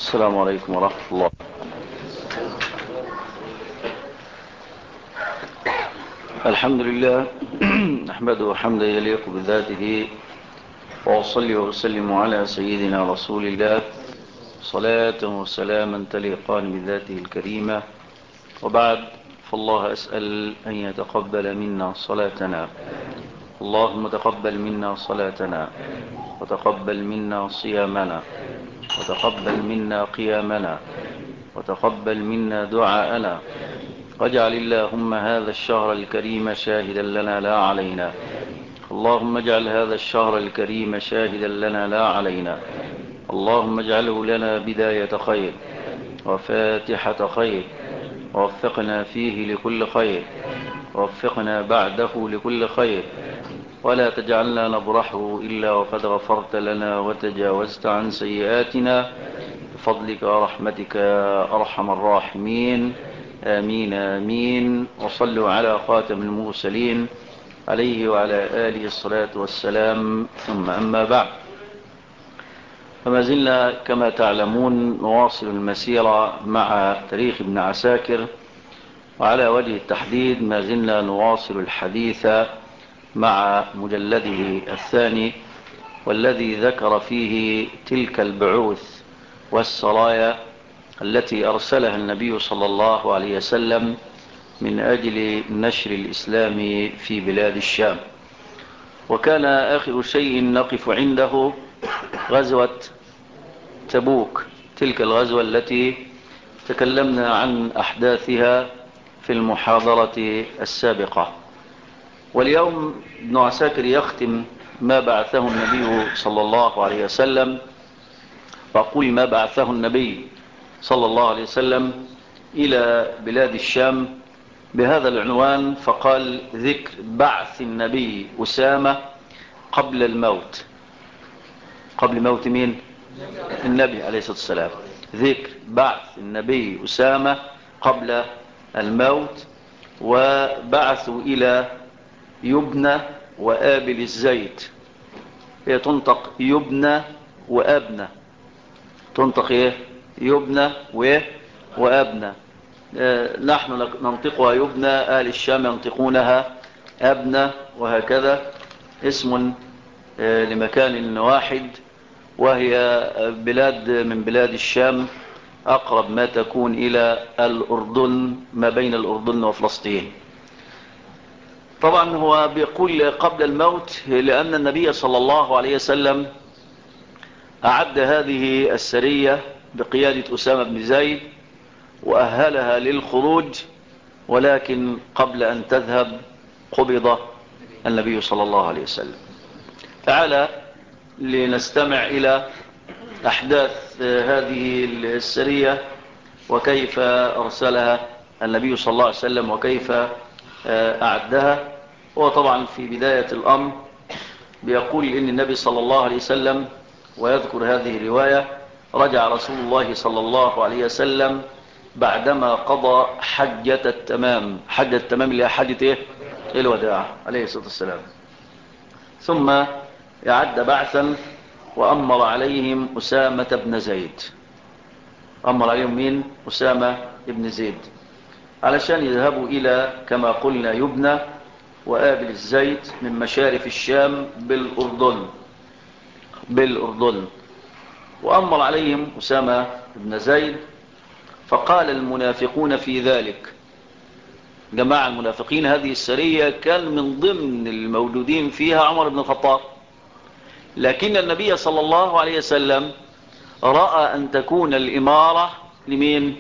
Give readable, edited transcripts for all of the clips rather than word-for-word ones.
السلام عليكم ورحمة الله. الحمد لله نحمده حمدا يليق بذاته، وأصلي وأسلم على سيدنا رسول الله صلاة وسلاما تليقان بذاته الكريمة. وبعد، فالله أسأل أن يتقبل منا صلاتنا. اللهم تقبل منا صلاتنا، وتقبل منا صيامنا، وتقبل منا قيامنا، وتقبل منا دعاءنا، واجعل اللهم هذا الشهر الكريم شاهدا لنا لا علينا. اللهم اجعل هذا الشهر الكريم شاهدا لنا لا علينا. اللهم اجعله لنا بداية خير وفاتحة خير، ووفقنا فيه لكل خير، ووفقنا بعده لكل خير، ولا تجعلنا نبرحه إلا وقد غفرت لنا وتجاوزت عن سيئاتنا بفضلك ورحمتك يا أرحم الراحمين. آمين آمين. وصلوا على خاتم المرسلين عليه وعلى آله الصلاة والسلام. ثم أما بعد، فما زلنا كما تعلمون نواصل المسيرة مع تاريخ ابن عساكر، وعلى وجه التحديد ما زلنا نواصل الحديث مع مجلده الثاني، والذي ذكر فيه تلك البعوث والسرايا التي أرسلها النبي صلى الله عليه وسلم من أجل نشر الإسلام في بلاد الشام. وكان آخر شيء نقف عنده غزوة تبوك، تلك الغزوة التي تكلمنا عن أحداثها في المحاضرة السابقة. واليوم ابن عساكر يختم ما بعثه النبي صلى الله عليه وسلم، وأقول ما بعثه النبي صلى الله عليه وسلم إلى بلاد الشام بهذا العنوان، فقال: ذكر بعث النبي أسامة قبل الموت. قبل موت مين؟ النبي عليه الصلاة والسلام. ذكر بعث النبي أسامة قبل الموت. وبعثوا إلى يبنى وآبل الزيت. هي تنطق يبنى وأبنى، تنطق ايه؟ يبنى وأبنى. نحن ننطقها يبنى، أهل الشام ينطقونها أبنى، وهكذا اسم لمكان واحد، وهي بلاد من بلاد الشام، أقرب ما تكون إلى الأردن، ما بين الأردن وفلسطين. طبعا هو بيقول قبل الموت لأن النبي صلى الله عليه وسلم أعد هذه السرية بقيادة أسامة بن زيد وأهلها للخروج، ولكن قبل أن تذهب قبض النبي صلى الله عليه وسلم. تعالى لنستمع إلى أحداث هذه السرية وكيف أرسلها النبي صلى الله عليه وسلم وكيف أعدها. هو طبعا في بداية الأمر بيقول إن النبي صلى الله عليه وسلم، ويذكر هذه الرواية: رجع رسول الله صلى الله عليه وسلم بعدما قضى حجة التمام. حجة التمام اللي هي حجة ايه؟ الوداع عليه الصلاة والسلام. ثم يعد بعثا وأمر عليهم أسامة بن زيد. أمر عليهم مين؟ أسامة بن زيد، علشان يذهبوا إلى كما قلنا يبنى وآبل الزيت من مشارف الشام بالأردن. وأمر عليهم أسامة بن زيد. فقال المنافقون في ذلك، جماعة المنافقين، هذه السرية كان من ضمن الموجودين فيها عمر بن الخطاب، لكن النبي صلى الله عليه وسلم رأى أن تكون الإمارة لمين؟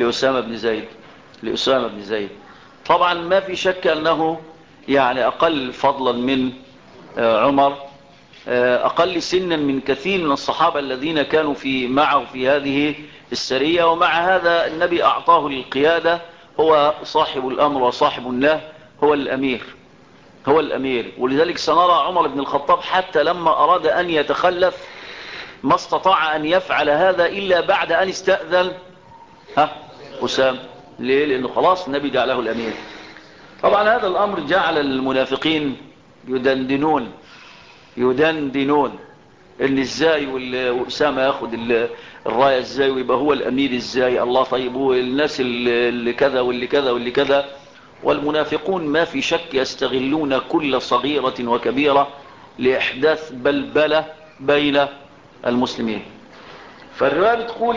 لأسامة بن زيد. طبعا ما في شك أنه يعني أقل فضلا من عمر، أقل سنا من كثير من الصحابة الذين كانوا معه في هذه السرية، ومع هذا النبي أعطاه القيادة. هو صاحب الأمر وصاحب النهي، هو الأمير. ولذلك سنرى عمر بن الخطاب حتى لما أراد أن يتخلف ما استطاع أن يفعل هذا إلا بعد أن استأذن أسامة. ليه؟ لأنه خلاص النبي جعله الأمير. طبعا هذا الأمر جعل المنافقين يدندنون ان ازاي واسامه ياخد الرايه ازاي ويبقى هو الامير ازاي، الله طيب والناس اللي كذا واللي كذا واللي كذا. والمنافقون ما في شك يستغلون كل صغيرة وكبيرة لإحداث بلبلة بين المسلمين. فالرواية بتقول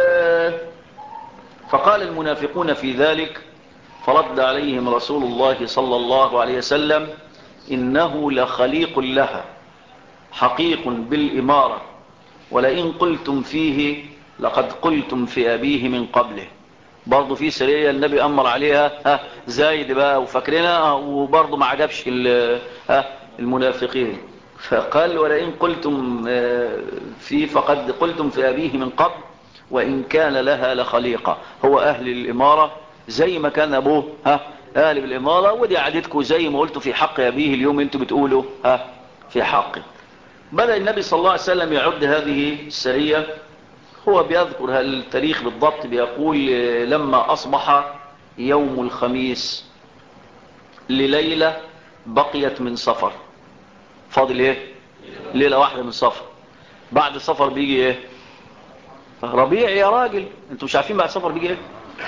فقال المنافقون في ذلك فرد عليهم رسول الله صلى الله عليه وسلم إنه لخليق لها حقيق بالإمارة، ولئن قلتم فيه لقد قلتم في أبيه من قبله. برضو في سرية النبي أمر عليها زايد بقى وفاكرنا، وبرضو ما عجبش المنافقين، فقال ولئن قلتم فيه فقد قلتم في أبيه من قبل وإن كان لها لخليقة. هو أهل الإمارة زي ما كان أبوه أهل بالإمارة، ودي عادتكم زي ما قلتوا في حق أبيه اليوم أنتوا بتقولوا في حقه. بدأ النبي صلى الله عليه وسلم يعد هذه السرية. هو بيذكر التاريخ بالضبط، بيقول لما أصبح يوم الخميس لليلة بقيت من صفر، فاضل ايه؟ ليلة واحدة من صفر. بعد صفر بيجي ايه؟ ربيع يا راجل، انتوا مش عارفين بعد صفر بيجي ايه؟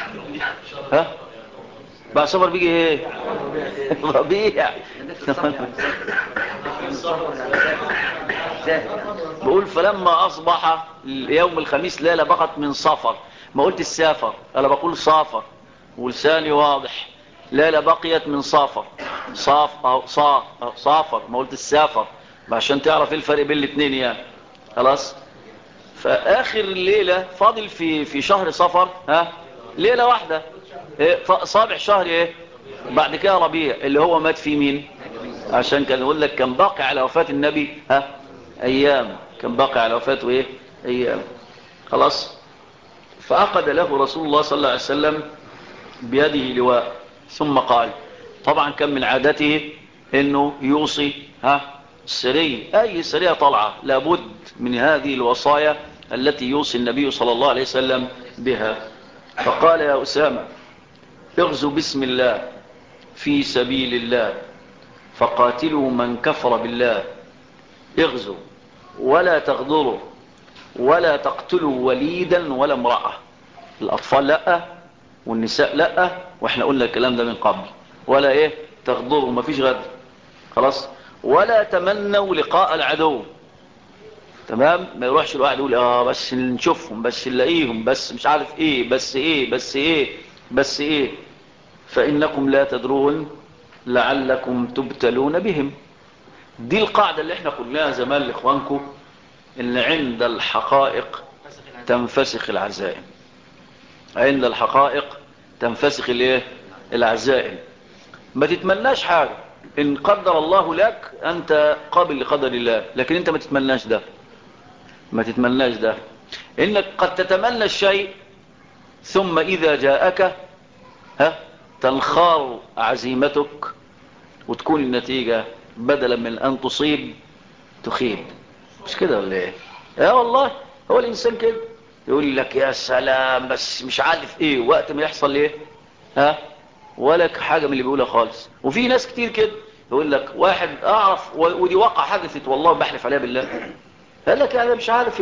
بعد صفر بيجي ايه؟ ربيع. بقول فلما أصبح يوم الخميس ليلة بقت من صفر، ما قلت السافر، أنا بقول صافر ولساني واضح. ليلة بقيت من صافر، صافر، ما قلت السافر عشان تعرف ايه الفرق بين الاثنين يعني. خلاص. فآخر الليلة فاضل في شهر صفر ليلة واحدة، صابع شهر ايه بعد كده ربيع، اللي هو مات في مين؟ عشان كان يقول لك كان باقي على وفاة النبي ايام، كان باقي على وفاته ايه ايام. خلاص. فعقد له رسول الله صلى الله عليه وسلم بيده لواء ثم قال، طبعا كان من عادته انه يوصي السرية، اي سرية طلعة لابد من هذه الوصايا التي يوصي النبي صلى الله عليه وسلم بها. فقال يا أسامة اغزوا بسم الله في سبيل الله فقاتلوا من كفر بالله، اغزوا ولا تغدروا ولا تقتلوا وليدا ولا امرأة. الأطفال لا والنساء لا، واحنا قلنا الكلام ده من قبل. ولا ايه تغدروا، ما فيش غدر. خلاص. ولا تمنوا لقاء العدو. تمام. ما يروحش الواحد يقول بس نشوفهم، بس نلاقيهم، بس مش عارف ايه، بس ايه بس ايه بس ايه، فإنكم لا تدرون لعلكم تبتلون بهم. دي القاعدة اللي احنا قلناها زمان لاخوانكم، ان عند الحقائق تنفسخ العزائم. عند الحقائق تنفسخ الايه العزائم. ما تتمناش حاجة، ان قدر الله لك انت قابل لقدر الله، لكن انت ما تتمناش ده، ما تتمناش ده. انك قد تتمنى الشيء ثم اذا جاءك تنخار عزيمتك وتكون النتيجة بدلا من ان تصيب تخيب. مش كده ولا ايه؟ والله هو الانسان كده، يقول لك يا سلام بس مش عارف ايه، وقت ما يحصل ايه ولك حاجة من اللي بيقولها خالص. وفي ناس كتير كده يقول لك واحد اعرف ودي واقع حدثت والله بحلف عليها بالله، قال لك انا مش عارف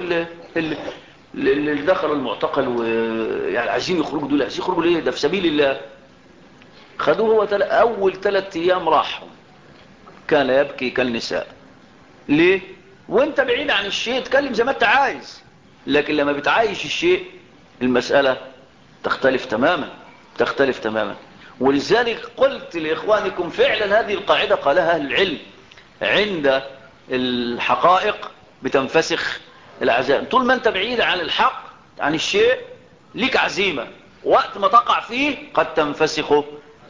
اللي دخلوا المعتقل ويعني عايزين يخرجوا دول، عايزين يخرجوا ليه؟ ده في سبيل الله. خدوه هو اول 3 ايام راح كان يبكي كالنساء. ليه؟ وانت بعيد عن الشيء تكلم زي ما انت عايز، لكن لما بتعايش الشيء المسألة تختلف تماما، تختلف تماما. ولذلك قلت لإخوانكم فعلا هذه القاعدة قالها أهل العلم، عند الحقائق بتنفسخ العزائم. طول ما انت بعيد عن الحق عن الشيء ليك عزيمة، وقت ما تقع فيه قد تنفسخ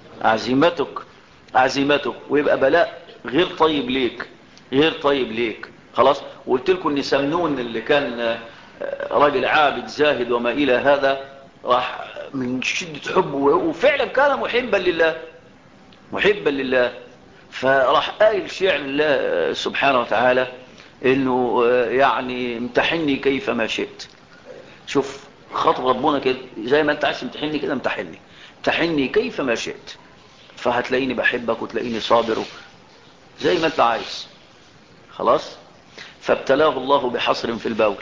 عزيمتك ويبقى بلاء غير طيب ليك، غير طيب ليك. خلاص. وقلت لكم ان سمنون اللي كان راجل عابد زاهد وما الى هذا، راح من شدة حبه وفعلا كان محبا لله، محبا لله، فراح قايل شعر الله سبحانه وتعالى انه يعني امتحني كيف ما شئت. شوف خطب ربنا كده، زي ما انت عايز تمتحني كده امتحني كيف ما شئت، فهتلاقيني بحبك وتلاقيني صابر زي ما انت عايز. خلاص. فابتلاه الله بحصر في البول.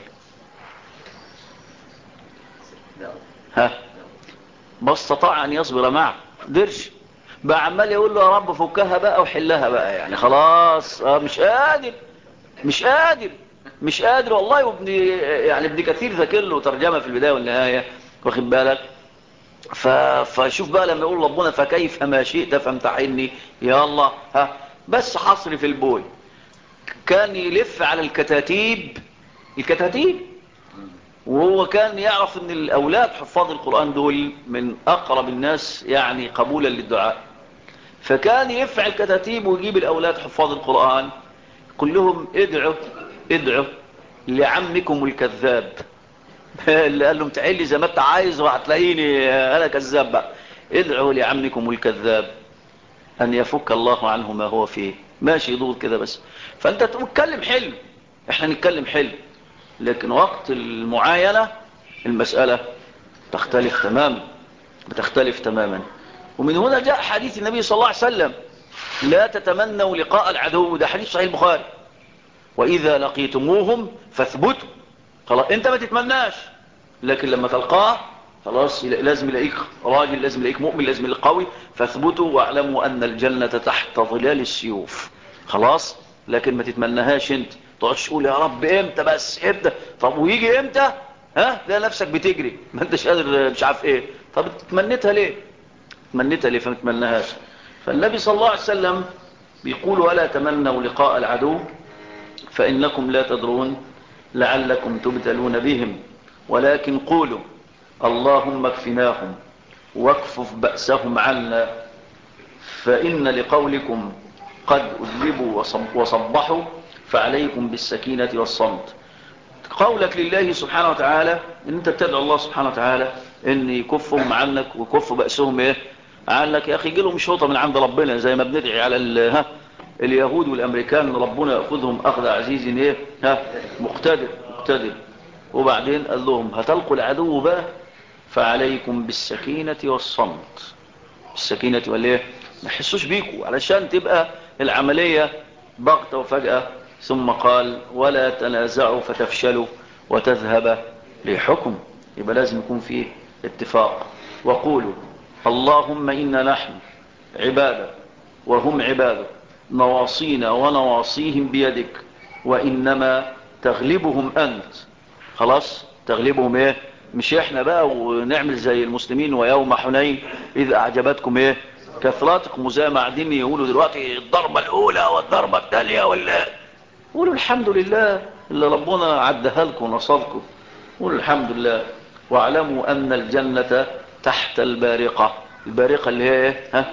ها، ما استطاع ان يصبر معه، قدرش بقى، عمال يقول له يا رب فكها بقى وحلها بقى، يعني خلاص مش قادر مش قادر مش قادر والله. يعني ابن كثير ذاكر له ترجمه في البدايه والنهايه، واخد بالك. فشوف بقى لما يقول ربنا فكيف ما شئت فامتحني، يا الله ها، بس حصري في البول. كان يلف على الكتاتيب، وهو كان يعرف ان الاولاد حفاظ القرآن دول من اقرب الناس يعني قبولا للدعاء، فكان يفعل كتاتيب ويجيب الاولاد حفاظ القرآن كلهم ادعوا لعمكم الكذاب اللي قال لهم تعال لي زي ما انت عايز وهتلاقيني انا كذاب بقى. ادعوا لعمكم الكذاب ان يفك الله عنه ما هو فيه. ماشي يدور كده بس. فانت تتكلم حلو، احنا نتكلم حلو، لكن وقت المعاينة المسألة تختلف تماما، بتختلف تماما. ومن هنا جاء حديث النبي صلى الله عليه وسلم لا تتمنوا لقاء العدو، ده حديث صحيح البخاري. وإذا لقيتموهم فاثبتوا. خلاص انت ما تتمناش، لكن لما تلقاه خلاص لازم يلاقيك راجل، لازم يلاقيك مؤمن، لازم يلاقيك قوي. فاثبتوا واعلموا ان الجنة تحت ظلال السيوف. خلاص، لكن ما تتمناهاش انت، تقعدش تقول يا رب امتى بس امتى، طب ويجي امتى ها تلاقي نفسك بتجري ما انتش قادر مش عارف ايه. طب تمنيتها ليه؟ تمنيتها ليه فما تتمناهاش؟ فالنبي صلى الله عليه وسلم بيقول ولا تمنوا لقاء العدو فإنكم لا تدرون لعلكم تبتلون بهم، ولكن قولوا اللهم اكفناهم واكفف بأسهم عنا، فإن لقولكم قد أذلبوا وصبحوا فعليكم بالسكينة والصمت. قولك لله سبحانه وتعالى ان انت تدعو الله سبحانه وتعالى ان يكفهم عنك ويكف بأسهم ايه عنك. يا اخي جيلهم شوطة من عند ربنا زي ما بندعي على اليهود والامريكان ربنا يأخذهم اخذ عزيز ايه مقتدر. وبعدين قال لهم هتلقوا العدو بقى فعليكم بالسكينة والصمت. السكينة والايه ما يحسوش بيكوا علشان تبقى العملية بغتة وفجأة. ثم قال ولا تنازعوا فتفشلوا وتذهب ريحكم. يبقى لازم يكون فيه اتفاق. وقولوا اللهم إنا نحن عبادك وهم عبادك نواصينا ونواصيهم بيدك وإنما تغلبهم أنت. خلاص تغلبهم ايه مش احنا بقى ونعمل زي المسلمين ويوم حنين إذ أعجبتكم ايه كثراتكم، وزي ما قاعدين يقولوا دلوقتي الضربة الأولى والضربة الثانية قولوا الحمد لله اللي ربنا عدها لكم ونصركم. قولوا الحمد لله واعلموا أن الجنة تحت البارقة. البارقة اللي هي ايه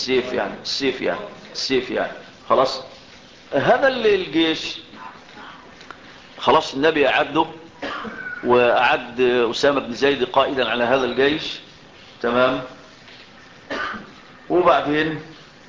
السيف يعني خلاص. هذا اللي الجيش خلاص النبي أعده وأعد أسامة بن زيد قائدا على هذا الجيش تمام. وبعدين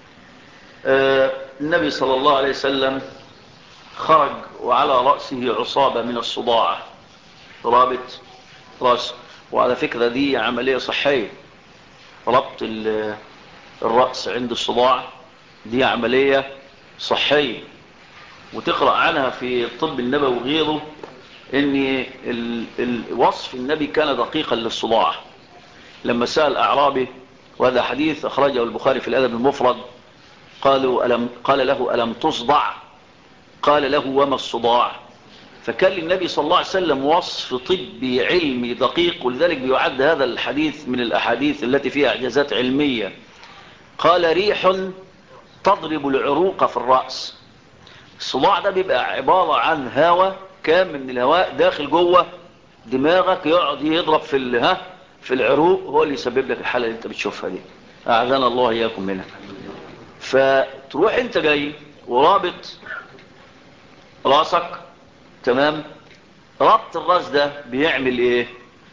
النبي صلى الله عليه وسلم خرج وعلى رأسه عصابة من الصداع، رابط رأس. وعلى فكرة دي عملية صحية، ربط الرأس عند الصداع دي عملية صحية، وتقرأ عنها في الطب النبوي وغيره ان الوصف النبي كان دقيقا للصداع. لما سأل أعرابي، وهذا حديث أخرجه البخاري في الأدب المفرد، قال له ألم تصدع؟ قال له وما الصداع؟ فكان للنبي صلى الله عليه وسلم وصف طبي علمي دقيق، ولذلك بيعد هذا الحديث من الأحاديث التي فيها إعجازات علمية. قال ريح تضرب العروق في الرأس. الصداع ده بيبقى عبارة عن هواء كام من الهواء داخل جوه دماغك يقعد يضرب في العروق، هو اللي يسبب لك الحالة اللي انت بتشوفها دي. أعاذنا الله إياكم منها. فتروح انت جاي ورابط راسك تمام. ربط الراس ده بيعمل ايه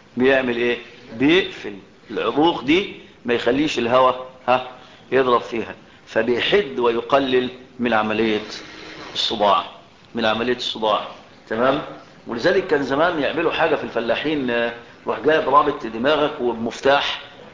بيقفل العروق دي، ما يخليش الهواء يضرب فيها، فبيحد ويقلل من عملية الصداع تمام. ولذلك كان زمان يعملوا حاجة في الفلاحين، روح جايب رابط دماغك وبمفتاح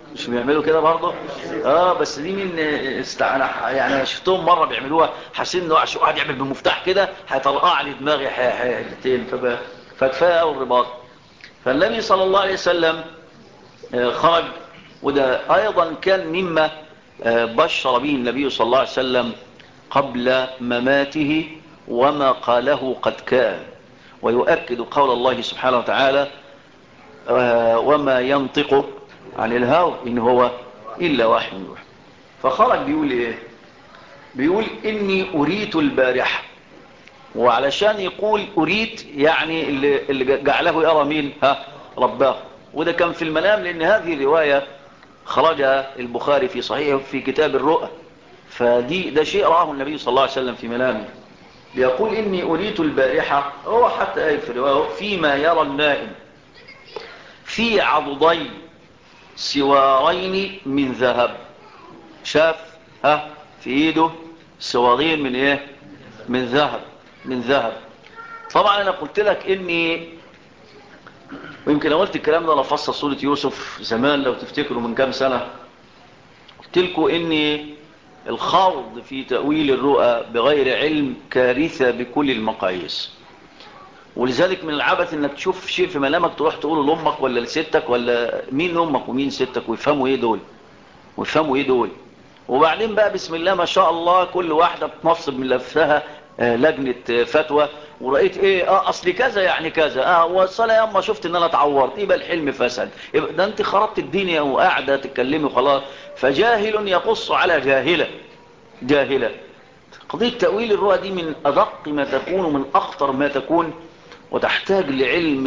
مش بيعملوا كده برضه؟ بس دي من يعني شفتهم مره بيعملوها، حاسين انه عشان واحد يعمل بالمفتاح كده هيطلع لي دماغي حتتين، فكفايه قوي الرباط. فالنبي صلى الله عليه وسلم خرج، وده ايضا كان مما بشر به النبي صلى الله عليه وسلم قبل مماته، وما قاله قد كان، ويؤكد قول الله سبحانه وتعالى وما ينطق عن الهوى إن هو إلا وحي يوحى. فخرج بيقول إيه؟ بيقول إني أريت البارحة، وعلشان يقول أريت يعني اللي جعله يرى مين؟ رباه. وده كان في المنام، لأن هذه الرواية خرجها البخاري في صحيحه في كتاب الرؤى. ده شيء رآه النبي صلى الله عليه وسلم في منامه، بيقول إني أريت البارحة، هو حتى قال في الرواية فيما يرى النائم في عضدين سوارين من ذهب. شاف في ايده سوارين من ايه؟ من ذهب، من ذهب. طبعا انا قلت لك اني، ويمكن قلت الكلام ده لفصل سورة يوسف زمان لو تفتكروا من كام سنة، قلت لكم اني الخوض في تأويل الرؤى بغير علم كارثة بكل المقاييس. ولذلك من العبث انك تشوف شيء في منامك تروح تقوله لامك ولا لستك، ولا مين امك ومين ستك ويفهموا ايه دول، ويفهموا ايه دول. وبعدين بقى بسم الله ما شاء الله كل واحدة بتنصب من لفها لجنة فتوى، ورأيت ايه اصلي كذا يعني كذا، والصلاة يا اما شفت ان انا اتعورت يبقى الحلم فسد، يبقى ده انت خربت الدنيا وقاعدة تتكلمي خلاص. فجاهل يقص على جاهلة. قضية تأويل الرؤى دي من ادق ما تكون ومن اخطر ما تكون، وتحتاج لعلم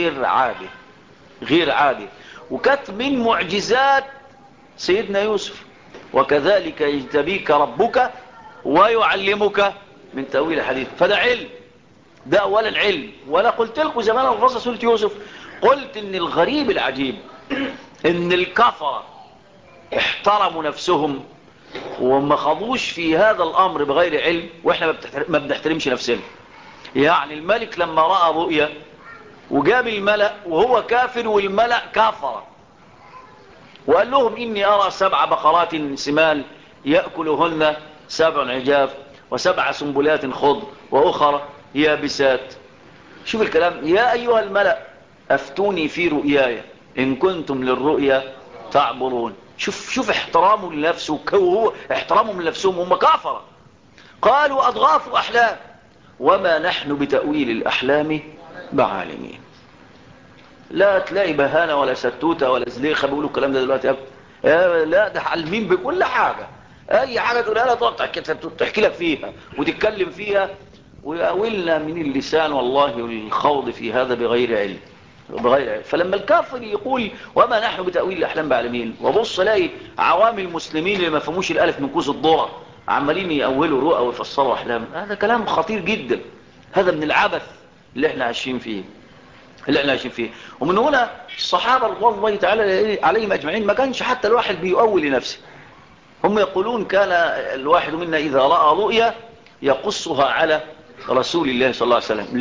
غير عادي. وكانت من معجزات سيدنا يوسف وكذلك يجتبيك ربك ويعلمك من تأويل الحديث. فده علم، ده اولا علم. ولا قلت لكم زمان في فصل سورة يوسف، قلت ان الغريب العجيب ان الكفرة احترموا نفسهم وما خضوش في هذا الامر بغير علم، واحنا ما بنحترمش نفسنا. يعني الملك لما رأى رؤيا وجاب الملأ وهو كافر والملأ كافر، وقال لهم إني أرى 7 بقرات سمان يأكلهن 7 عجاف و7 سنبلات خضر وأخرى يابسات. شوف الكلام، يا أيها الملأ أفتوني في رؤياي إن كنتم للرؤيا تعبرون. شوف احترامه لنفسه، وهو احترامهم لنفسهم هم كافرة. قالوا أضغاث أحلام وما نحن بتأويل الأحلام بعالمين. لا تلاقي بهانة ولا ستوتة ولا زليخة بيقولوا الكلام ده دلوقتي لا، ده عالمين بكل حاجة. اي حاجة تقولها لا تقعد تحكي لك فيها وتتكلم فيها، ويأولنا من اللسان والله الخوض في هذا بغير علم. فلما الكافر يقول وما نحن بتأويل الأحلام بعالمين، وبص الاقي عوام المسلمين اللي ما فهموش الألف من كوز الذرة عمالين يأولوا رؤى ويفسروا أحلام، هذا كلام خطير جدا. هذا من العبث اللي احنا عايشين فيه. ومن هنا الصحابة رضوان الله تعالى عليهم أجمعين ما كانش حتى الواحد بيؤول لنفسه. هم يقولون كان الواحد منا إذا رأى رؤيا يقصها على رسول الله صلى الله عليه وسلم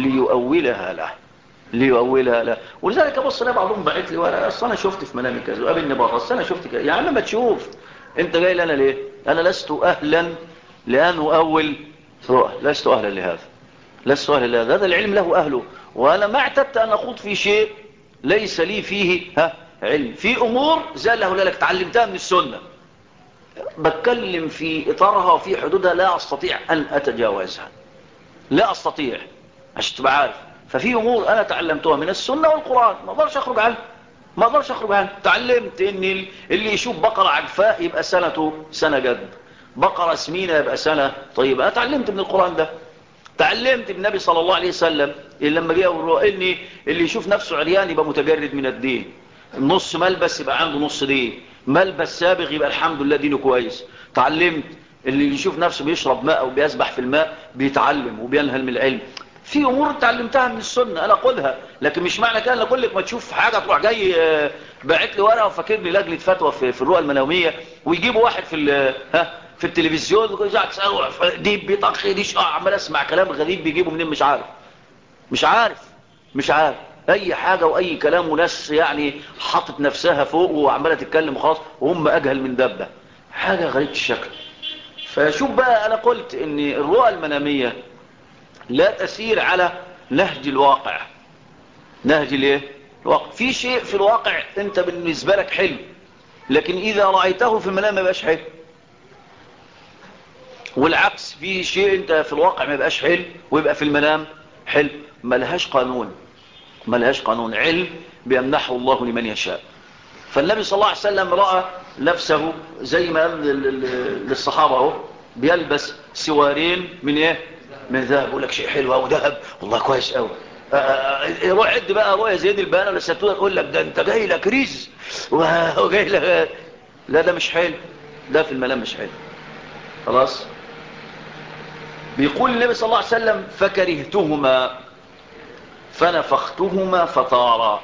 ليؤولها له. ولذلك أبص لي بعضهم بعت لي وانا اصل انا شفت في منامي كذا وقابلني بره، اصل انا شفت كذا. يعني لما تشوف انت جاي لنا ليه؟ انا لست اهلا لان اؤول رؤى، لست اهلا لهذا. هذا العلم له اهله، وانا ما اعتدت ان اخوض في شيء ليس لي فيه علم. في امور زي الله لك تعلمتها من السنة، بتكلم في اطارها وفي حدودها، لا استطيع ان اتجاوزها، لا استطيع، عشان تبقى عارف. ففي امور انا تعلمتها من السنة والقرآن ما اقدرش اخرج عنها. تعلمت ان اللي يشوف بقرة عجفاء يبقى سنة جد، بقرة سمينة يبقى سنة طيبة. انا تعلمت من القرآن ده. تعلمت بالنبي صلى الله عليه وسلم لما جاء ان اللي يشوف نفسه عريان يبقى متجرد من الدين، النص ملبس يبقى عنده نص دين، ملبس سابغ يبقى الحمد لله دينه كويس. تعلمت اللي يشوف نفسه بيشرب ماء او بيسبح في الماء بيتعلم وبينهل من العلم. في امور تعلمتها من السنة انا اقولها، لكن مش معنى كده كل ما تشوف حاجة تروح جاي باعت لي ورقه وفاكرني لجنه فتوى في الرؤى المناميه، ويجيبوا واحد في التلفزيون ويقعد تساله دي بيطخ دي عمال اسمع كلام غريب بيجيبوا منين مش عارف اي حاجه واي كلام وناس يعني حاطت نفسها فوق وعمالة تتكلم وخلاص، وهم اجهل من دبة. حاجة غريبة الشكل. فشوف بقى، انا قلت ان الرؤى المنامية لا تسير على نهج الواقع. نهج الايه؟ الواقع. في شيء في الواقع انت بالنسبة لك حلو، لكن اذا رأيته في المنام ما يبقاش حلو. والعكس، في شيء انت في الواقع ما يبقاش حلو ويبقى في المنام حلو. ملهاش قانون، ملهاش قانون. علم بيمنحه الله لمن يشاء. فالنبي صلى الله عليه وسلم رأى نفسه زي ما قال للصحابة اهو، بيلبس سوارين من ايه؟ من ذهب. يقول لك شيء حلو او ذهب، والله كويس قوي. روح عد بقى رؤيا زيد البانه ولا الستونه، تقول لك ده انت جاي لك ريز وجاي لك. لا ده مش حلو، ده في المنام مش حلو. خلاص. بيقول النبي صلى الله عليه وسلم فكرهتهما فنفختهما فطارا.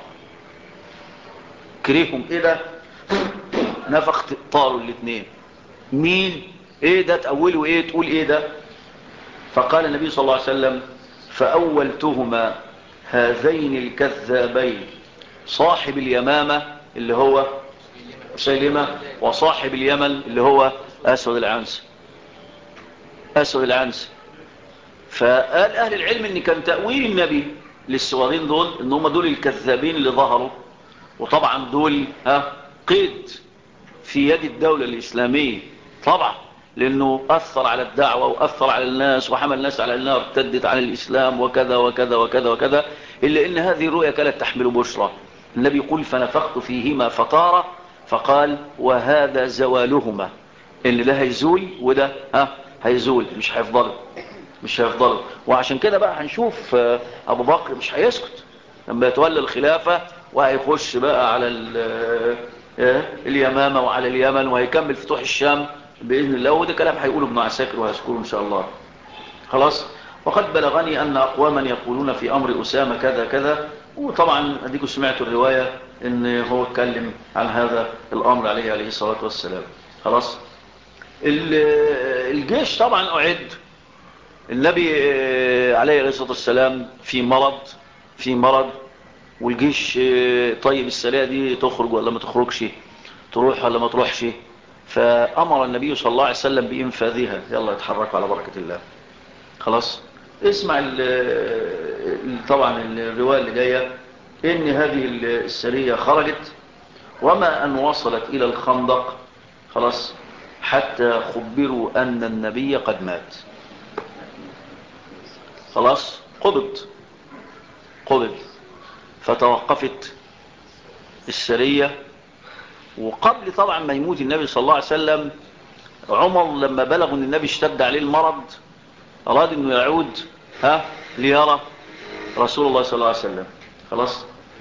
كرههم ايه ده؟ نفخت طاروا الاثنين. مين؟ ايه ده؟ تأوله ايه؟ تقول ايه ده؟ فقال النبي صلى الله عليه وسلم فأولتهما هذين الكذابين، صاحب اليمامة اللي هو مسيلمة، وصاحب اليمن اللي هو أسود العنس. أسود العنس. فقال أهل العلم ان كان تأويل النبي للسوارين دول ان هم دول الكذابين اللي ظهروا. وطبعا دول قيد في يد الدولة الإسلامية طبعا، لأنه أثر على الدعوة وأثر على الناس وحمل الناس على أنها ارتدت عن الإسلام وكذا وكذا وكذا وكذا. إلا أن هذه الرؤيا كانت تحمل بشرى. النبي يقول فنفخت فيهما فطار، فقال وهذا زوالهما، إن ده هيزول وده هيزول، مش هيفضلوا، مش هيفضلوا. وعشان كده بقى هنشوف أبو بكر مش هيسكت لما يتولى الخلافة، وهيخش بقى على اليمامة وعلى اليمن، وهيكمل فتوح الشام بإذن الله. وده كلام هيقوله ابن عساكر وهيذكره إن شاء الله. خلاص. وقد بلغني أن أقواما يقولون في أمر أسامة كذا كذا. وطبعا أديكم سمعتوا الرواية إن هو اتكلم عن هذا الأمر عليه الصلاة والسلام. خلاص. الجيش طبعا أعد. النبي عليه الصلاة والسلام في مرض والجيش طيب السرية دي تخرج ولا ما تخرجش، تروح ولا ما تروحش. فأمر النبي صلى الله عليه وسلم بإنفاذها. يلا يتحركوا على بركة الله. خلاص. اسمع طبعا الرواية اللي جاية ان هذه السرية خرجت، وما ان وصلت الى الخندق خلاص حتى خبروا ان النبي قد مات. خلاص. قبض. فتوقفت السرية. وقبل طبعا ما يموت النبي صلى الله عليه وسلم، عمر لما بلغوا ان النبي اشتد عليه المرض اراد انه يعود ليرى رسول الله صلى الله عليه وسلم. خلاص.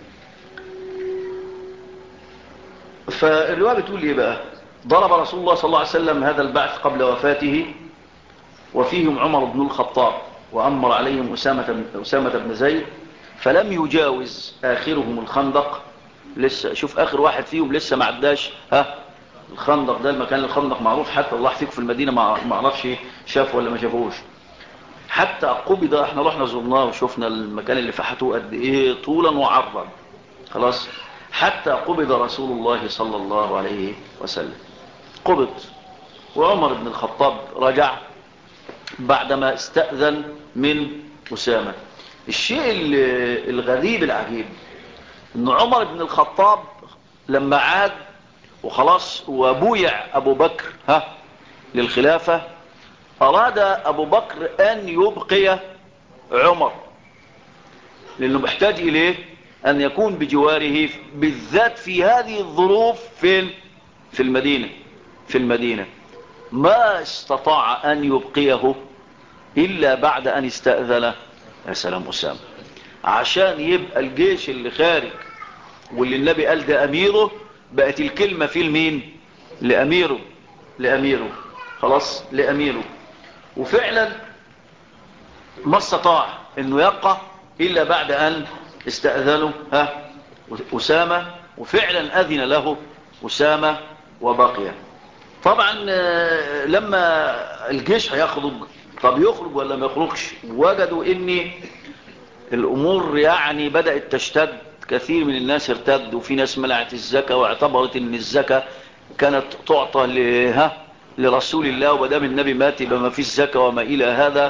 فالرواية بتقول ايه بقى؟ ضرب رسول الله صلى الله عليه وسلم هذا البعث قبل وفاته، وفيهم عمر بن الخطاب، وأمر عليهم أسامة بن زيد، فلم يجاوز آخرهم الخندق. لسه شوف آخر واحد فيهم لسه ما عداش الخندق ده. المكان الخندق معروف، حتى الله فيكم في المدينة ما عرفش شاف ولا ما شافوش. حتى قبض، احنا رحنا زرناه وشفنا المكان اللي فحته قد ايه طولا وعرضا. خلاص. حتى قبض رسول الله صلى الله عليه وسلم. قبض. وعمر بن الخطاب رجع بعدما استأذن من أسامة. الشيء الغريب العجيب ان عمر بن الخطاب لما عاد وخلاص وبويع أبو بكر للخلافة، أراد أبو بكر أن يبقي عمر، لأنه محتاج إليه أن يكون بجواره، بالذات في هذه الظروف. فين؟ في المدينة. ما استطاع أن يبقيه إلا بعد أن استأذن يا سلام أسامة، عشان يبقى الجيش اللي خارج واللي النبي قال ده أميره، بقت الكلمة في المين؟ لأميره. خلاص. لأميره. وفعلا ما استطاع أنه يبقى إلا بعد أن استأذنوا أسامة، وفعلا أذن له أسامة وبقي. طبعا لما الجيش هيخرج، طب يخرج ولا ما يخرجش؟ وجدوا ان الامور يعني بدأت تشتد كثير من الناس ارتد، وفي ناس منعت الزكاة واعتبرت ان الزكاة كانت تعطى لرسول الله، ومادام النبي مات يبقى ما فيش زكاة وما إلى هذا.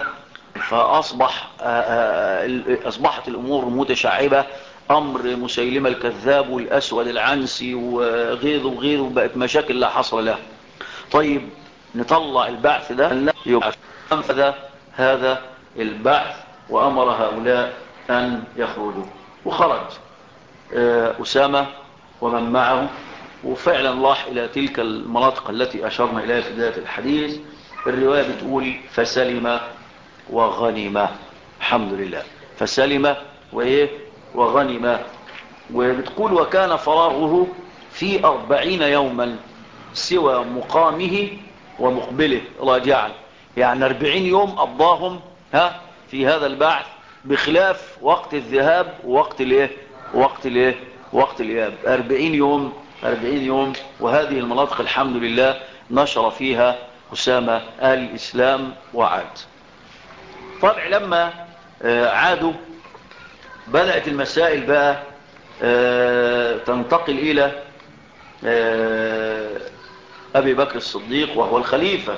أصبحت الأمور متشعبة. أمر مسيلمة الكذاب والأسود العنسي وغيره وغيره بقت مشاكل لا حصر لها. طيب نطلع البعث ده، أنفذ هذا البعث وأمر هؤلاء أن يخرجوا، وخرج أسامة ومن معه، وفعلا راح إلى تلك المناطق التي أشرنا إليها في بداية الحديث. الرواية بتقول فسلم وغنم. الحمد لله، فسلم وغنم. وبتقول وكان فراغه في 40 يوما سوى مقامه ومقبله راجعا. يعني 40 يوم قضاهم في هذا البعث، بخلاف وقت الذهاب وقت الإياب. 40 يوم. وهذه المناطق الحمد لله نشر فيها أسامة الإسلام وعاد. طبعا لما عادوا بدأت المسائل بقى تنتقل إلى أبي بكر الصديق وهو الخليفة.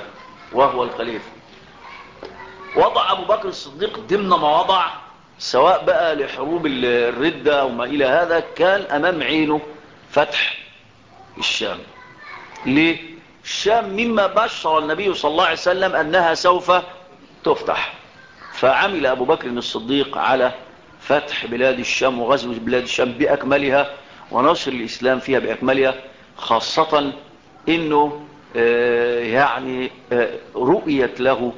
وضع أبو بكر الصديق ضمن ما وضع، سواء بقى لحروب الردة أو ما إلى هذا، كان أمام عينه فتح الشام. ليه؟ الشام مما بشر النبي صلى الله عليه وسلم أنها سوف تفتح، فعمل أبو بكر الصديق على فتح بلاد الشام وغزو بلاد الشام بأكملها ونشر الإسلام فيها بأكملها، خاصة إنه رؤيت له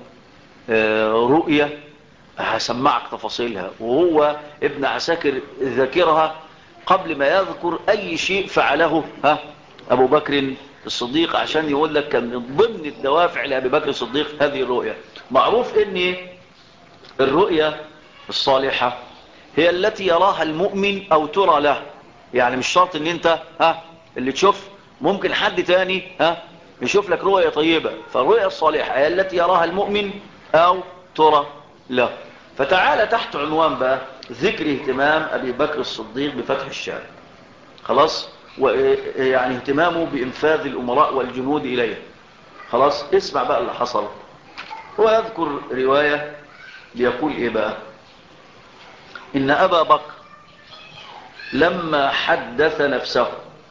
رؤية هسمعك تفاصيلها، وهو ابن عساكر ذاكرها قبل ما يذكر أي شيء فعله أبو بكر الصديق، عشان يقول لك كان من ضمن الدوافع لأبي بكر الصديق هذه الرؤية. معروف إن الرؤية الصالحة هي التي يراها المؤمن أو ترى له. يعني مش شرط إن أنت اللي تشوف، ممكن حد تاني يشوف لك رؤية طيبة. فالرؤية الصالحة هي التي يراها المؤمن أو ترى له. فتعالى تحت عنوان بقى ذكر اهتمام أبي بكر الصديق بفتح الشام، خلاص، ويعني اهتمامه بإنفاذ الأمراء والجنود إليه. خلاص، اسمع بقى اللي حصل. هو يذكر رواية بيقول إيه بقى؟ إن أبا بكر لما حدث نفسه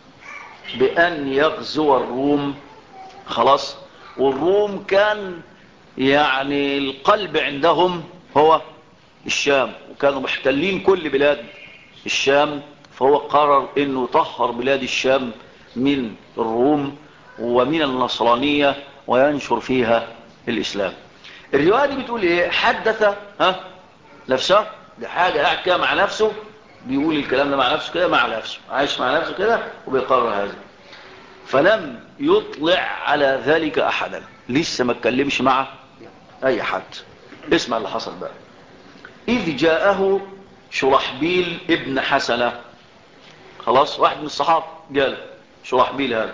بأن يغزو الروم، خلاص، والروم كان يعني القلب عندهم هو الشام، وكانوا محتلين كل بلاد الشام، فهو قرر انه يطهر بلاد الشام من الروم ومن النصرانية وينشر فيها الإسلام. الرواية دي بتقول ايه؟ حدث نفسه، دي حاجة قاعد كده مع نفسه، بيقول الكلام ده مع نفسه كده، مع نفسه عايش مع نفسه كده وبيقرر هذا. فلم يطلع على ذلك أحدا، لسه ما اتكلمش مع أي حد. اسمع اللي حصل بقى. إذ جاءه شرحبيل ابن حسنة، خلاص، واحد من الصحابة قال شرحبيل هذا،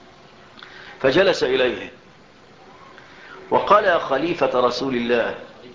فجلس إليه وقال يا خليفة رسول الله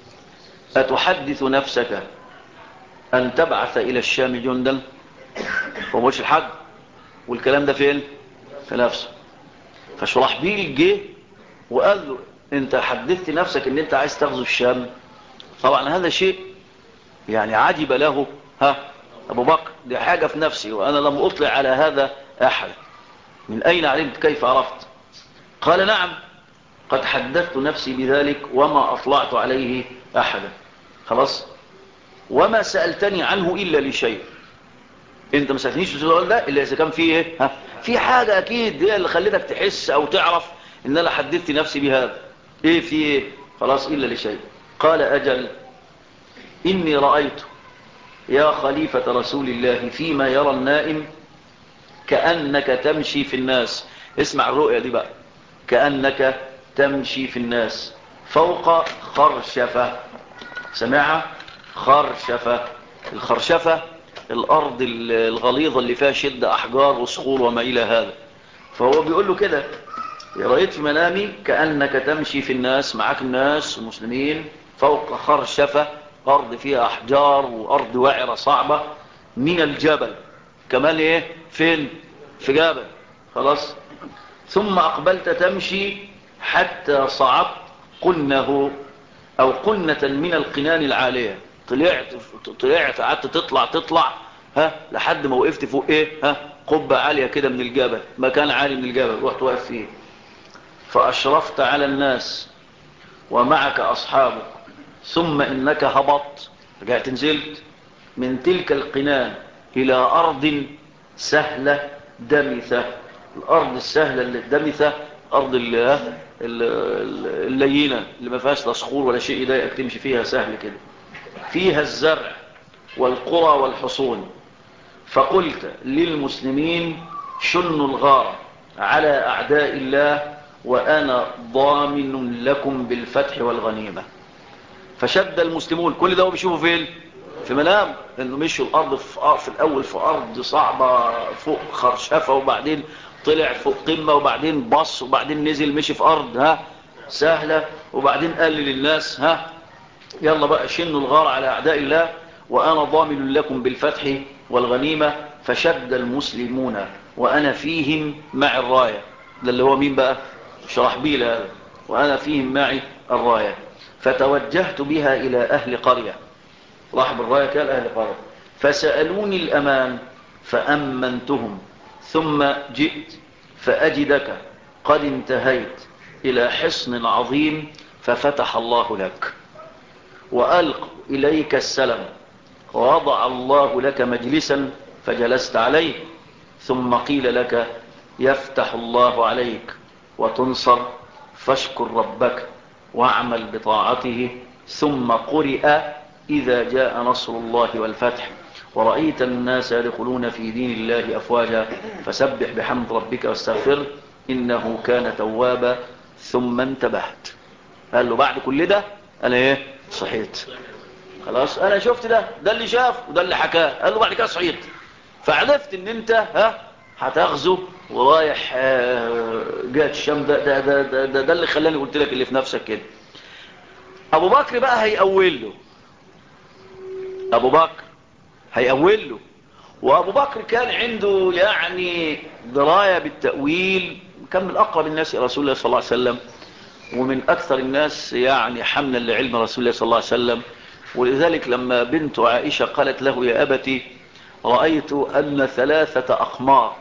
أتحدث نفسك أن تبعث إلى الشام جندا؟ ومش الحج، والكلام ده فين؟ في نفسه. فشرحبيل جه وقال له انت حدثت نفسك ان انت عايز تغزو الشام؟ طبعا هذا شيء يعني عجب له ابو بكر، دي حاجة في نفسي وانا لم اطلع على هذا احد، من اين علمت؟ كيف عرفت؟ قال نعم، قد حدثت نفسي بذلك وما اطلعت عليه احدا. خلاص، وما سألتني عنه الا لشيء. انت ما سألتنيش في السؤال ده الا اذا كان فيه ايه؟ في حاجة اكيد هي اللي خلتك تحس او تعرف ان انا حدثت نفسي بهذا. ايه في ايه؟ خلاص، الا لشيء. قال اجل، اني رأيت يا خليفة رسول الله فيما يرى النائم كأنك تمشي في الناس. اسمع الرؤية دي بقى. كأنك تمشي في الناس فوق خرشفة. سمعها؟ خرشفة. الخرشفة الأرض الغليظة اللي فيها شدة أحجار وصخور وما إلى هذا. فهو بيقول له كده، رأيت في منامي كأنك تمشي في الناس، معك الناس المسلمين فوق خرشفة، أرض فيها أحجار وأرض وعرة صعبة من الجبل. كمان ايه فين في جبل. خلاص. ثم أقبلت تمشي حتى صعدت قنه أو قنة من القنان العالية. طلعت قعدت تطلع لحد ما وقفت فوق ايه قبة عالية كده من الجبل، مكان عالي من الجبل، رحت واقف فيه. فأشرفت على الناس ومعك أصحابك، ثم إنك هبطت، رجعت نزلت من تلك القنان إلى أرض سهلة دمثة. الأرض السهلة الدمثة، أرض اللينة اللي ما فيهاش لا صخور ولا شيء يضايقك تمشي فيها، سهل كده، فيها الزرع والقرى والحصون. فقلت للمسلمين شنوا الغارة على أعداء الله وأنا ضامن لكم بالفتح والغنيمة. فشد المسلمون. كل ده بيشوفوا فين؟ في منام، انه مشوا الارض في الاول في ارض صعبة فوق خرشفة، وبعدين طلع فوق قمة، وبعدين بص، وبعدين نزل مشي في ارض سهلة، وبعدين قال للناس يلا بقى شنوا الغار على اعداء الله وانا ضامن لكم بالفتح والغنيمة. فشد المسلمون وانا فيهم مع الراية. ده اللي هو مين بقى؟ شرحبيل هذا. وانا فيهم معي الراية. فتوجهت بها الى اهل قرية، صاحب الراية كان اهل قرية، فسألوني الامان فامنتهم. ثم جئت فاجدك قد انتهيت الى حصن عظيم ففتح الله لك وألق إليك السلام ووضع الله لك مجلسا فجلست عليه، ثم قيل لك يفتح الله عليك وتنصر، فاشكر ربك واعمل بطاعته. ثم قرئ إذا جاء نصر الله والفتح ورأيت الناس يدخلون في دين الله أفواجا فسبح بحمد ربك واستغفر إنه كان توابا. ثم انتبهت. قال له بعد كل ده أنا صحيت خلاص، أنا شفت ده اللي شاف وده اللي حكاه. قال له بعد كده صحيت، فعرفت إن أنت هتغزو ورايح جهة الشام. ده اللي خلاني قلت لك اللي في نفسك كده. أبو بكر بقى هيأول له. أبو بكر هيأول له. وأبو بكر كان عنده يعني دراية بالتأويل، كان من أقرب الناس إلى رسول الله صلى الله عليه وسلم، ومن أكثر الناس يعني حملا لعلم رسول الله صلى الله عليه وسلم. ولذلك لما بنت عائشة قالت له يا أبتي رأيت أن 3 أقمار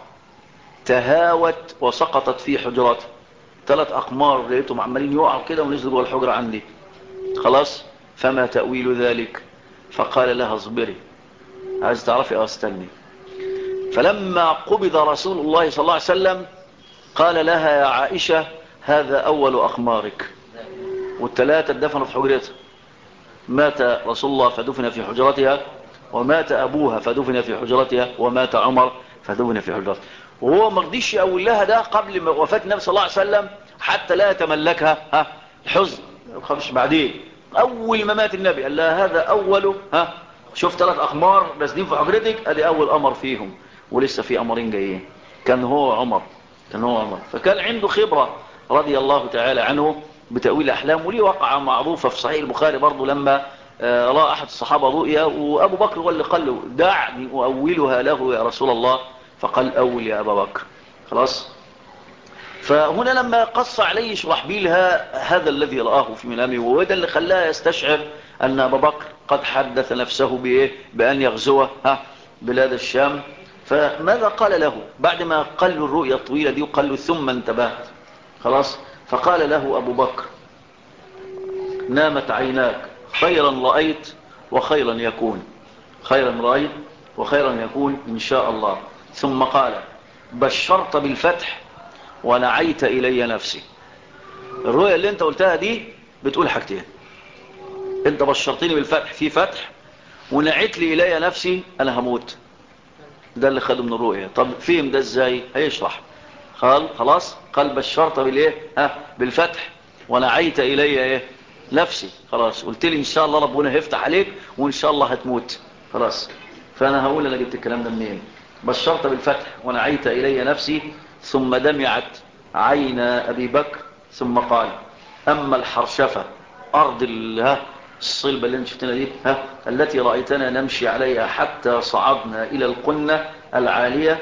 تهاوت وسقطت في حجرته. 3 أقمار لقيتهم عمالين يقعوا كده ونزلوا جوه الحجرة عندي. خلاص، فما تأويل ذلك؟ فقال لها اصبري، عايز تعرفي استني. فلما قبض رسول الله صلى الله عليه وسلم قال لها يا عائشة هذا أول أقمارك. وال3 اتدفنوا في حجرتها. مات رسول الله فدفن في حجرتها، ومات أبوها فدفن في حجرتها، ومات عمر فدفن في حجرتها. وهو ما رضيش يقول لها ده قبل وفاة النبي صلى الله عليه وسلم حتى لا يتملكها الحزن. خمس بعدين أول ما مات النبي قال لها هذا أول شوف 3 أقمار نازلين في حجرتك، ادي أول قمر فيهم، ولسه في قمرين جايين. كان هو عمر. فكان عنده خبرة رضي الله تعالى عنه بتأويل الأحلام. وليه وقعة معروفة في صحيح البخاري برضو لما رأى أحد الصحابة رؤيا، وأبو بكر هو اللي قال له دعني أؤولها له يا رسول الله، فقال أول يا أبا بكر. خلاص. فهنا لما قص عليه شرحبيل هذا الذي رآه في منامه، وهذا اللي خلاه يستشعر أن أبا بكر قد حدث نفسه بأن يغزوه بلاد الشام. فماذا قال له بعد ما قال له الرؤيا الطويلة دي وقال له ثم انتبهت؟ خلاص. فقال له أبو بكر نامت عيناك، خيرا رأيت وخيرا يكون، خيرا رأيت وخيرا يكون إن شاء الله. ثم قال بشرت بالفتح ونعيت إلي نفسي. الرؤيا اللي انت قلتها دي بتقول حاجتين: انت بشرتني بالفتح، في فتح، ونعيت لي إلي نفسي، أنا هموت. ده اللي خده من الرؤيا. طب فهم ده ازاي؟ هيشرح. خلاص. قال بشرت بالفتح ونعيت إلي نفسي. خلاص، قلت لي إن شاء الله ربنا هيفتح عليك وإن شاء الله هتموت. خلاص. فأنا هقول أنا جبت الكلام ده منين. بشرت بالفتح ونعيت إلي نفسي. ثم دمعت عين أبي بكر ثم قال أما الحرشفة، أرض الصلبة اللي انت شفتنا دي التي رأيتنا نمشي عليها حتى صعدنا إلى القنة العالية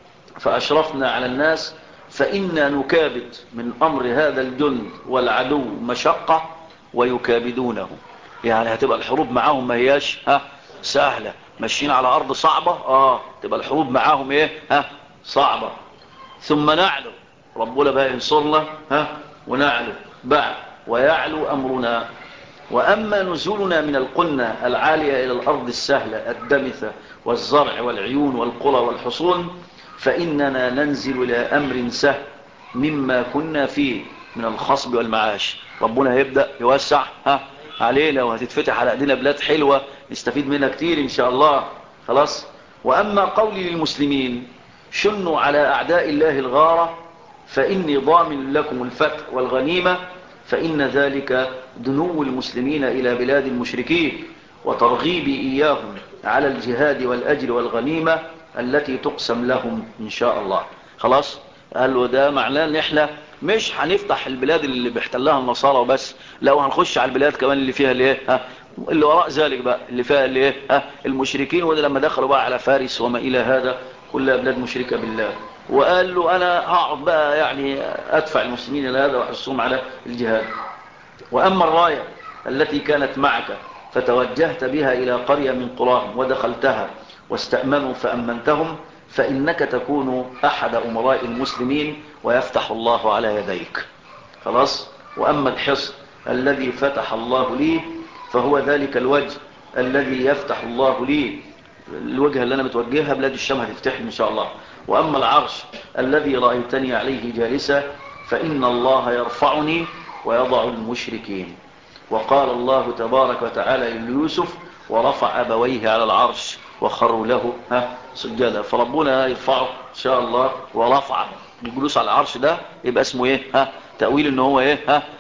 فأشرفنا على الناس، فإنا نكابد من أمر هذا الجند والعدو مشقة ويكابدونه. يعني هتبقى الحروب معاهم ما هياش سهلة، ماشيين على أرض صعبة، تبقى الحروب معاهم صعبة. ثم نعلو، ربنا بقى ينصرنا ونعلو بعد ويعلو أمرنا. وأما نزولنا من القنة العالية إلى الأرض السهلة الدمثة والزرع والعيون والقرى والحصون، فإننا ننزل إلى أمر سهل مما كنا فيه من الخصب والمعاش. ربنا هيبدأ يوسع علينا، وهتتفتح على أيدينا بلاد حلوة نستفيد منها كتير إن شاء الله. خلاص. وأما قولي للمسلمين شنوا على أعداء الله الغارة فإني ضامن لكم الفتح والغنيمة، فإن ذلك دنو المسلمين إلى بلاد المشركين وترغيب إياهم على الجهاد والأجر والغنيمة التي تقسم لهم إن شاء الله. خلاص. قال له ده معناه ان احنا مش هنفتح البلاد اللي بيحتلها النصارى وبس، لو هنخش على البلاد كمان اللي فيها اللي وراء ذلك بقى، اللي فيها المشركين. وده لما دخلوا بقى على فارس وما الى هذا كلها بلاد مشركة بالله. وقال له انا هقعد بقى يعني ادفع المسلمين الى هذا واحثهم على الجهاد. واما الراية التي كانت معك فتوجهت بها الى قرية من قراهم ودخلتها واستأمنوا فأمنتهم، فإنك تكون أحد أمراء المسلمين ويفتح الله على يديك. خلاص. وأما الحصن الذي فتح الله لي فهو ذلك الوجه الذي يفتح الله لي، الوجه اللي أنا متوجهها بلاد الشام هتفتح إن شاء الله. وأما العرش الذي رأيتني عليه جالسا فإن الله يرفعني ويضع المشركين. وقال الله تبارك وتعالى ليوسف ورفع أبويه على العرش وخروا له سجدا. فربنا يرفعه إن شاء الله ورفع الجلوس على العرش ده يبقى اسمه تأويل إنه هو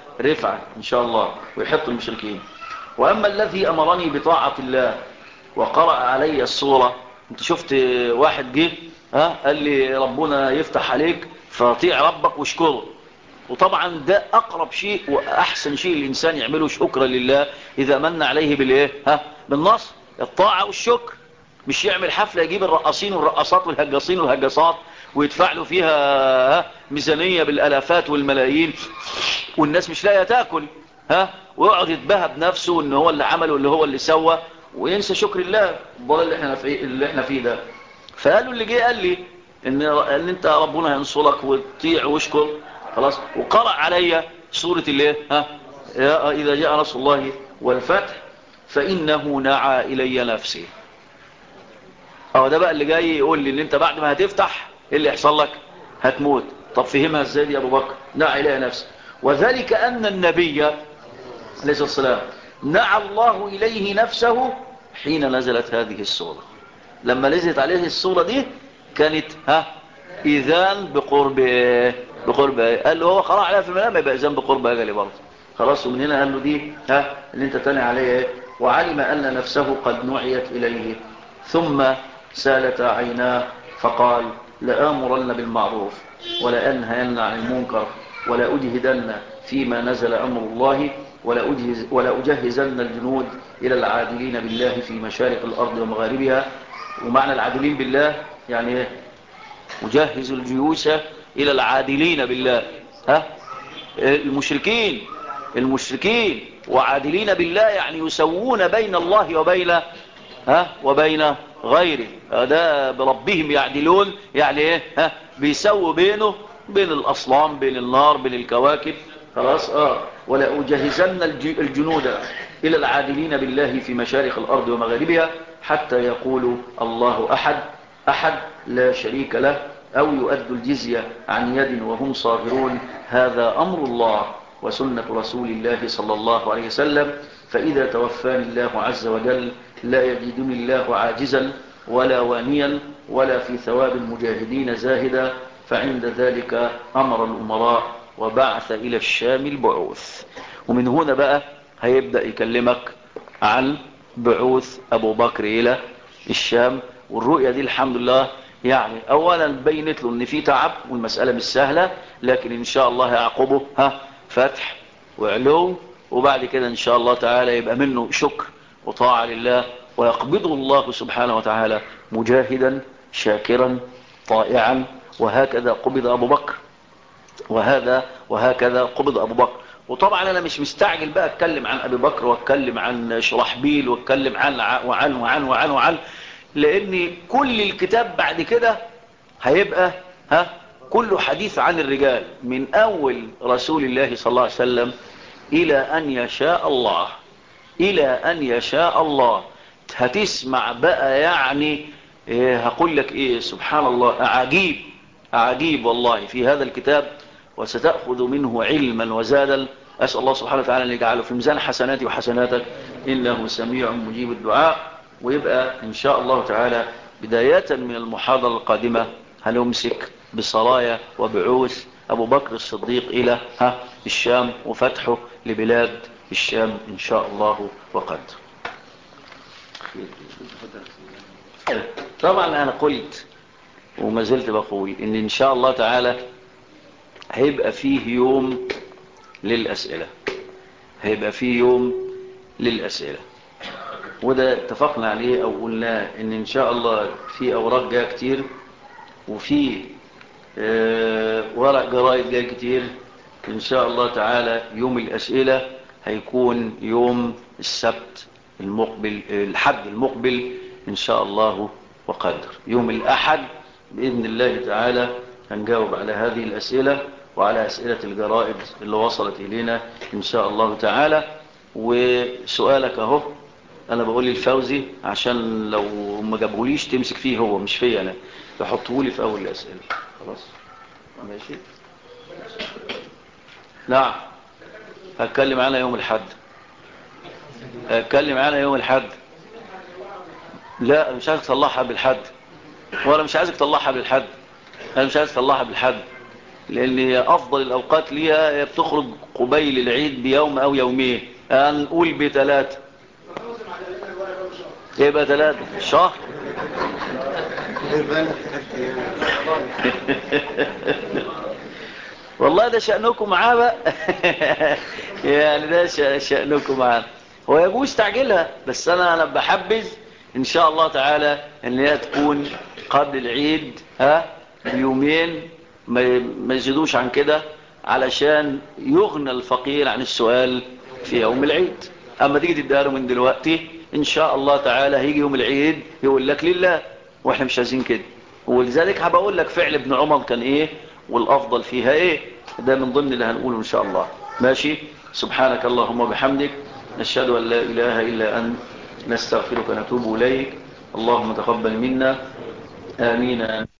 رفع إن شاء الله ويحط المشركين. وأما الذي أمرني بطاعة الله وقرأ علي السورة، انت شفت واحد جه قال لي ربنا يفتح عليك فطيع ربك واشكره. وطبعا ده اقرب شيء واحسن شيء الانسان يعمله شكرا لله اذا من عليه بالنصر، الطاعة والشكر. مش يعمل حفلة يجيب الرقاصين والرقاصات والهجاصين والهجاصات ويدفع له فيها ميزانية بالالافات والملايين والناس مش لاقيه تاكل ويقعد يتباهى بنفسه ان هو اللي عمله واللي هو اللي سوى وينسى شكر الله. الضلال اللي احنا فيه ده. فقالوا اللي جه قال لي ان انت ربنا هينصرك وتطيع واشكر. خلاص. وقرأ علي سورة اذا جاء نصر الله والفتح فانه نعى الي نفسي. ده بقى اللي جاي يقول لي ان انت بعد ما هتفتح ايه اللي يحصل لك؟ هتموت. طب فهمها ازاي دي يا ابو بكر؟ نعى الي نفسي. وذلك ان النبي عليه الصلاة والسلام نعى الله إليه نفسه حين نزلت هذه السورة. لما نزلت عليه السورة دي كانت إذان بقرب قال له هو قرأ عليها في المنام يبقى إذان بقرب أجلي برضه. خلاص. ومن هنا قال له دي اللي انت تاني عليه وعلم أن نفسه قد نعيت إليه ثم سالت عيناه فقال لآمرن بالمعروف ولأنهين عن المنكر ولا أجهدن فيما نزل أمر الله ولا أجهزن الجنود إلى العادلين بالله في مشارق الأرض ومغاربها. ومعنى العادلين بالله يعني أجهز الجيوش إلى العادلين بالله المشركين وعادلين بالله يعني يسوون بين الله وبين غيره. ده بربهم يعدلون يعني بيسووا بينه بين الأصنام بين النار بين الكواكب. خلاص. ولا أجهزن الجنود إلى العادلين بالله في مشارق الأرض ومغاربها حتى يقولوا الله أحد لا شريك له أو يؤدوا الجزية عن يد وهم صاغرون. هذا أمر الله وسنة رسول الله صلى الله عليه وسلم. فإذا توفاني الله عز وجل لا يجدني الله عاجزا ولا وانيا ولا في ثواب المجاهدين زاهدا. فعند ذلك أمر الأمراء وبعث إلى الشام البعوث. ومن هنا بقى هيبدأ يكلمك عن بعوث أبو بكر إلى الشام. والرؤية دي الحمد لله يعني أولا بينت له أن في تعب والمسألة مش سهلة، لكن إن شاء الله يعقبه فتح وعلو. وبعد كده إن شاء الله تعالى يبقى منه شكر وطاعة لله ويقبضه الله سبحانه وتعالى مجاهدا شاكرا طائعا، وهكذا قبض أبو بكر، وهكذا قبض أبو بكر. وطبعا أنا مش مستعجل بقى أتكلم عن أبي بكر وأتكلم عن شرحبيل وأتكلم وعن لأن كل الكتاب بعد كده هيبقى كله حديث عن الرجال، من أول رسول الله صلى الله عليه وسلم إلى أن يشاء الله، إلى أن يشاء الله. هتسمع بقى يعني هقول لك إيه، سبحان الله، عجيب والله في هذا الكتاب، وستأخذ منه علما وزادا. أسأل الله سبحانه وتعالى أن يجعله في ميزان حسناتي وحسناتك، إنه سميع مجيب الدعاء. ويبقى إن شاء الله تعالى بداية من المحاضرة القادمة هنمسك بصرايا وبعوث أبو بكر الصديق إلى الشام وفتحه لبلاد الشام إن شاء الله وقدر. طبعا أنا قلت وما زلت بقول إن شاء الله تعالى هيبقى فيه يوم للأسئلة، هيبقى فيه يوم للأسئلة، وده اتفقنا عليه أو قلنا إن شاء الله في أوراق جاء كتير، وفي ورق جرائد جاء كتير. إن شاء الله تعالى يوم الأسئلة هيكون يوم السبت المقبل، الحد المقبل إن شاء الله وقدر. يوم الأحد بإذن الله تعالى هنجاوب على هذه الأسئلة وعلى أسئلة الجرائد اللي وصلت إلينا إن شاء الله تعالى. وسؤالك أهو أنا بقول للفوزي عشان لو ما جابهوليش تمسك فيه هو مش فيه أنا، تحطهولي في أول الأسئلة. خلاص ماشي. نعم هتكلم معانا يوم الحد، هتكلم معانا يوم الحد. لا مش عايزك تطلعها بالحد، ولا مش عايزك تطلعها بالحد، انا مش عايز اطلعها بالحد، لان افضل الاوقات ليها هي بتخرج قبيل العيد بيوم او يومين، هنقول بثلاثة يبقى 3 شهر. والله ده شأنكم معاه بقى. يعني ده شأنكم معاه، هو يجوز تعجلها، بس انا بحبذ ان شاء الله تعالى ان هي تكون قبل العيد بيومين، ما يزيدوش عن كده، علشان يغنى الفقير عن السؤال في يوم العيد. اما تيجي تديها من دلوقتي ان شاء الله تعالى هيجي يوم العيد يقول لك لله، واحنا مش عايزين كده. ولذلك هبقول لك فعل ابن عمر كان ايه والافضل فيها ايه، ده من ضمن اللي هنقوله ان شاء الله. ماشي. سبحانك اللهم وبحمدك، نشهد ان لا اله الا انت، نستغفرك ونتوب اليك. اللهم تقبل منا. آمين.